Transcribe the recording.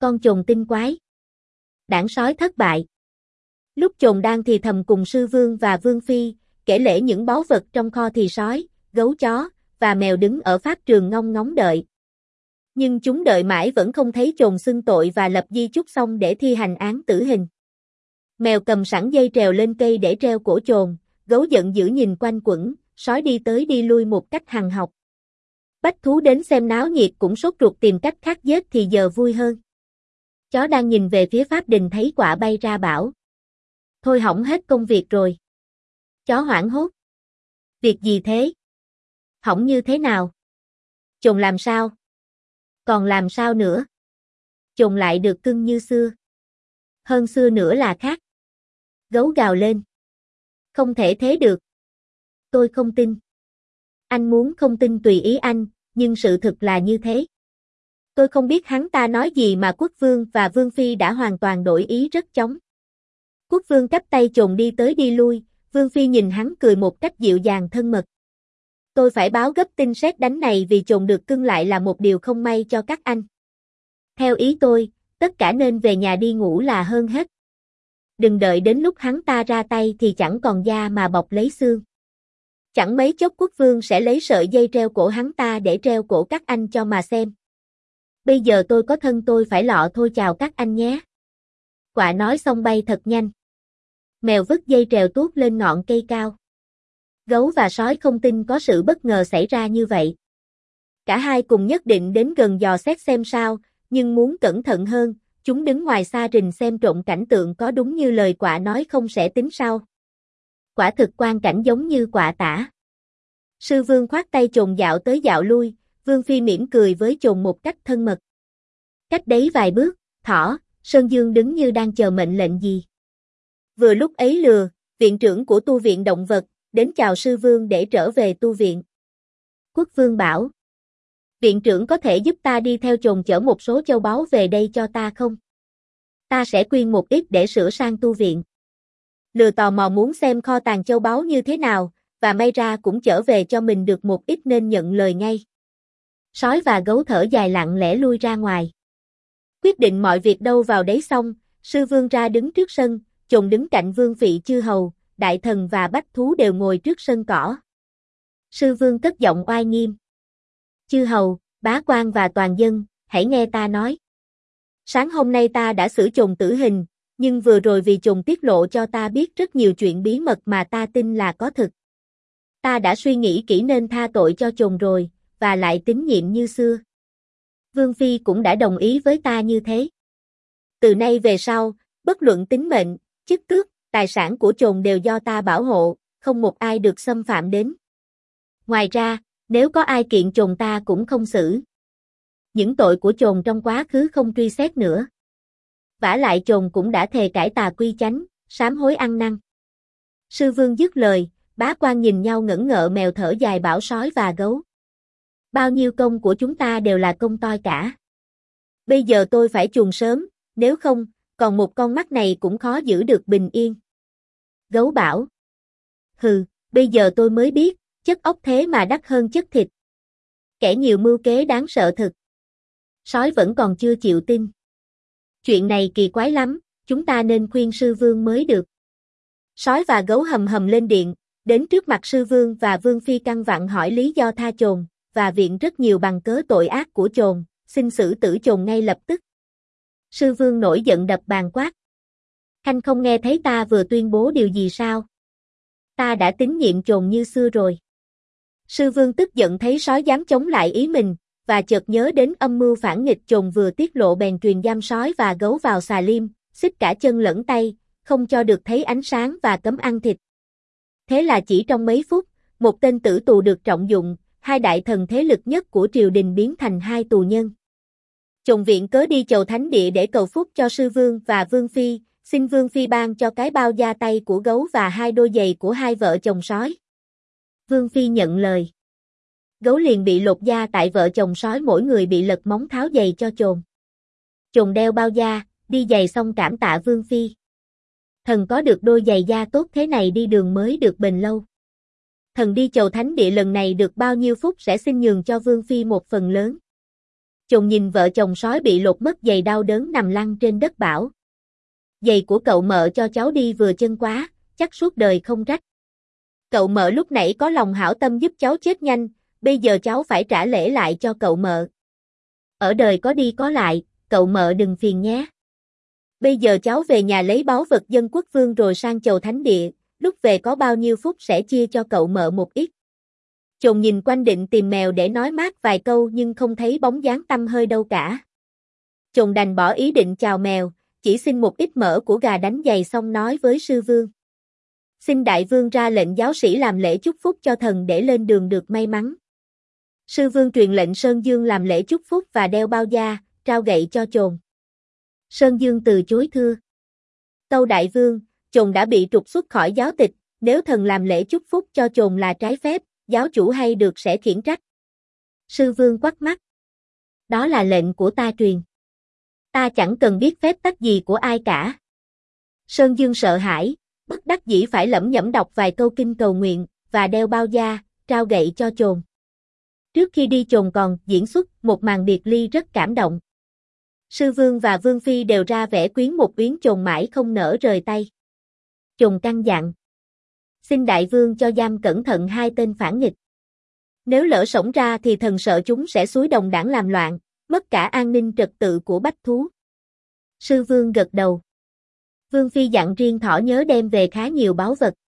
con chồn tinh quái. Đảng sói thất bại. Lúc chồn đang thì thầm cùng sư vương và vương phi, kể lể những báu vật trong kho thì sói, gấu chó, và mèo đứng ở pháp trường ngong ngóng đợi. Nhưng chúng đợi mãi vẫn không thấy chồn xưng tội và lập di chúc xong để thi hành án tử hình. Mèo cầm sẵn dây trèo lên cây để treo cổ chồn, gấu giận dữ nhìn quanh quẩn, sói đi tới đi lui một cách hằn học. Bách thú đến xem náo nhiệt cũng sốt ruột tìm cách khác giết thì giờ vui hơn. Chó đang nhìn về phía pháp đình thấy quạ bay ra bảo: thôi hỏng hết công việc rồi. Chó hoảng hốt: việc gì thế? Hỏng như thế nào? Chồn làm sao? Còn làm sao nữa? Chồn lại được cưng như xưa. Hơn xưa nữa là khác. Gấu gào lên: không thể thế được. Tôi không tin. Anh muốn không tin tùy ý anh, nhưng sự thực là như thế. Tôi không biết hắn ta nói gì mà quốc vương và vương phi đã hoàn toàn đổi ý rất chóng. Quốc vương cắp tay chồn đi tới đi lui, vương phi nhìn hắn cười một cách dịu dàng thân mật. Tôi phải báo gấp tin sét đánh này vì chồn được cưng lại là một điều không may cho các anh. Theo ý tôi, tất cả nên về nhà đi ngủ là hơn hết. Đừng đợi đến lúc hắn ta ra tay thì chẳng còn da mà bọc lấy xương. Chẳng mấy chốc quốc vương sẽ lấy sợi dây treo cổ hắn ta để treo cổ các anh cho mà xem. Bây giờ tôi có thân tôi phải lọ thôi, chào các anh nhé. Quạ nói xong bay thật nhanh. Mèo vứt dây trèo tuốt lên ngọn cây cao. Gấu và sói không tin có sự bất ngờ xảy ra như vậy. Cả hai cùng nhất định đến gần dò xét xem sao, nhưng muốn cẩn thận hơn, chúng đứng ngoài xa rình xem trộm cảnh tượng có đúng như lời quạ nói không sẽ tính sau. Quả thực quang cảnh giống như quạ tả. Sư vương khoát tay chồn dạo tới dạo lui, vương phi mỉm cười với chồn một cách thân mật. Cách đấy vài bước, Thỏ, Sơn Dương đứng như đang chờ mệnh lệnh gì. Vừa lúc ấy Lừa, viện trưởng của tu viện động vật, đến chào sư vương để trở về tu viện. Quốc vương bảo: viện trưởng có thể giúp ta đi theo chồn chở một số châu báu về đây cho ta không? Ta sẽ quyên một ít để sửa sang tu viện. Lừa tò mò muốn xem kho tàng châu báu như thế nào, và may ra cũng trở về cho mình được một ít nên nhận lời ngay. Sói và gấu thở dài lặng lẽ lui ra ngoài. Quyết định mọi việc đâu vào đấy xong, sư vương ra đứng trước sân, chồn đứng cạnh vương vị chư hầu, đại thần và bách thú đều ngồi trước sân cỏ. Sư vương cất giọng oai nghiêm: chư hầu, bá quan và toàn dân, hãy nghe ta nói. Sáng hôm nay ta đã xử chồn tử hình, nhưng vừa rồi vì chồn tiết lộ cho ta biết rất nhiều chuyện bí mật mà ta tin là có thực. Ta đã suy nghĩ kỹ nên tha tội cho chồn rồi, và lại tín nhiệm như xưa. Vương phi cũng đã đồng ý với ta như thế. Từ nay về sau, bất luận tính mệnh, chức tước, tài sản của chồn đều do ta bảo hộ, không một ai được xâm phạm đến. Ngoài ra, nếu có ai kiện chồn ta cũng không xử. Những tội của chồn trong quá khứ không truy xét nữa. Vả lại chồn cũng đã thề cải tà quy chánh, sám hối ăn năn. Sư vương dứt lời, bá quan nhìn nhau ngẩn ngợ, mèo thở dài bảo sói và gấu: bao nhiêu công của chúng ta đều là công toi cả. Bây giờ tôi phải chuồn sớm, nếu không, còn một con mắt này cũng khó giữ được bình yên. Gấu bảo: hừ, bây giờ tôi mới biết, chất ốc thế mà đắt hơn chất thịt. Kẻ nhiều mưu kế đáng sợ thực. Sói vẫn còn chưa chịu tin. Chuyện này kỳ quái lắm, chúng ta nên khuyên sư vương mới được. Sói và gấu hầm hầm lên điện, đến trước mặt sư vương và vương phi căn vặn hỏi lý do tha chồn, và viện rất nhiều bằng cớ tội ác của chồn, xin xử tử chồn ngay lập tức. Sư vương nổi giận đập bàn quát: khanh không nghe thấy ta vừa tuyên bố điều gì sao? Ta đã tín nhiệm chồn như xưa rồi. Sư vương tức giận thấy sói dám chống lại ý mình, và chợt nhớ đến âm mưu phản nghịch chồn vừa tiết lộ bèn truyền giam sói và gấu vào xà lim, xích cả chân lẫn tay, không cho được thấy ánh sáng và cấm ăn thịt. Thế là chỉ trong mấy phút, một tên tử tù được trọng dụng, hai đại thần thế lực nhất của triều đình biến thành hai tù nhân. Chồn viện cớ đi chầu thánh địa để cầu phúc cho sư vương và vương phi, xin vương phi ban cho cái bao da tay của gấu và hai đôi giày của hai vợ chồng sói. Vương phi nhận lời. Gấu liền bị lột da tại vợ chồng sói mỗi người bị lật móng tháo giày cho chồn. Chồn đeo bao da, đi giày xong cảm tạ vương phi. Thần có được đôi giày da tốt thế này đi đường mới được bền lâu. Thần đi chầu thánh địa lần này được bao nhiêu phúc sẽ xin nhường cho vương phi một phần lớn. Chồng nhìn vợ chồng sói bị lột mất giày đau đớn nằm lăn trên đất bảo. Giày của cậu mợ cho cháu đi vừa chân quá, chắc suốt đời không rách. Cậu mợ lúc nãy có lòng hảo tâm giúp cháu chết nhanh, bây giờ cháu phải trả lễ lại cho cậu mợ. Ở đời có đi có lại, cậu mợ đừng phiền nhé. Bây giờ cháu về nhà lấy báu vật dân quốc vương rồi sang chầu thánh địa, lúc về có bao nhiêu phút sẽ chia cho cậu mợ một ít. Chồng nhìn quanh định tìm mèo để nói mát vài câu nhưng không thấy bóng dáng tăm hơi đâu cả. Chồng đành bỏ ý định chào mèo, chỉ xin một ít mỡ của gà đánh giày xong nói với sư vương. Xin đại vương ra lệnh giáo sĩ làm lễ chúc phúc cho thần để lên đường được may mắn. Sư vương truyền lệnh Sơn Dương làm lễ chúc phúc và đeo bao da, trao gậy cho chồn. Sơn Dương từ chối thưa. Tâu đại vương, chồn đã bị trục xuất khỏi giáo tịch, nếu thần làm lễ chúc phúc cho chồn là trái phép, giáo chủ hay được sẽ khiển trách. Sư vương quắt mắt. Đó là lệnh của ta truyền. Ta chẳng cần biết phép tắc gì của ai cả. Sơn Dương sợ hãi, bất đắc dĩ phải lẩm nhẩm đọc vài câu kinh cầu nguyện, và đeo bao da, trao gậy cho chồn. Trước khi đi chồn còn diễn xuất một màn biệt ly rất cảm động. Sư vương và vương phi đều ra vẻ quyến một uyến chồn mãi không nỡ rời tay. Chồn căn dặn. Xin đại vương cho giam cẩn thận hai tên phản nghịch. Nếu lỡ xổng ra thì thần sợ chúng sẽ xúi đồng đảng làm loạn, mất cả an ninh trật tự của bách thú. Sư vương gật đầu. Vương phi dặn riêng thỏ nhớ đem về khá nhiều báu vật.